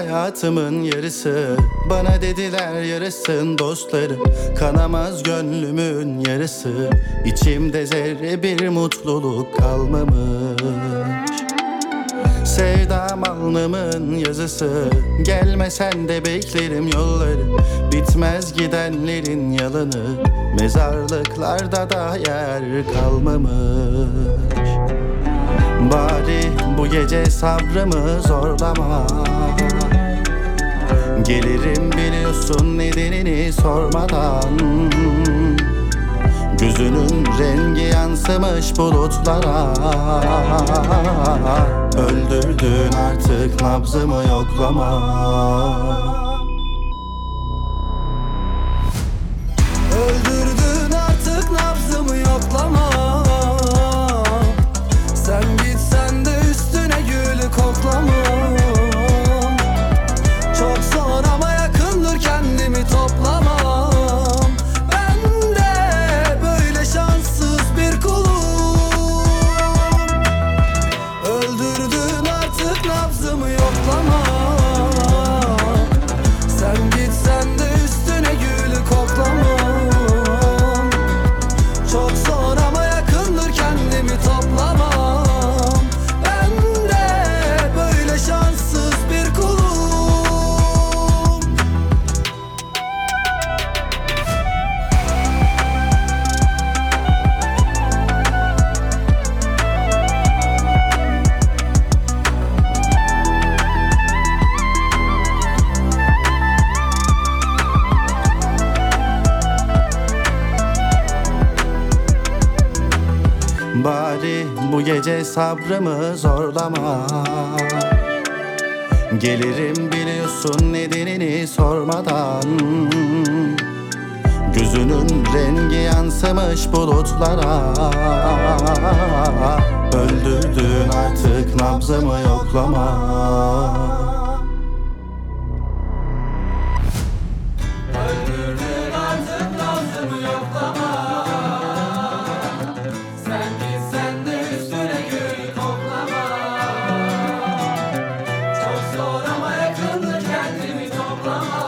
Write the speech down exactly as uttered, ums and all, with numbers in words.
hayatımın yarısı. Bana dediler yarısın dostları, kanamaz gönlümün yarısı. İçimde zerre bir mutluluk kalmamış. Sevdam alnımın yazısı, gelmesen de beklerim yolları. Bitmez gidenlerin yalanı, mezarlıklarda da yer kalmamış. Bari bu gece sabrımı zorlama, gelirim biliyorsun nedenini sormadan. Gözünün rengi yansımış bulutlara, öldürdün artık nabzımı yoklama. Öldürdün artık nabzımı yoklama. Sen gitsen de üstüne gülü koklamam. Çok zor ama yakındır, kendimi toplamam. Ben de böyle şanssız bir kulum. Öldürdün artık nabzımı yoklama. Sen gitsen de üstüne gülü koklamam. Çok zor ama yakındır, kendimi toplamam. Ben de böyle şanssız bir kulum. Bari bu gece sabrımı zorlama, gelirim biliyorsun nedenini sormadan. Gözünün rengi yansımış bulutlara, öldürdün artık nabzımı yoklama. Öldürdün artık nabzımı yoklama. Sen gitsen de üstüne gül koklama. Çok zor ama yakındır, kendimi toplama.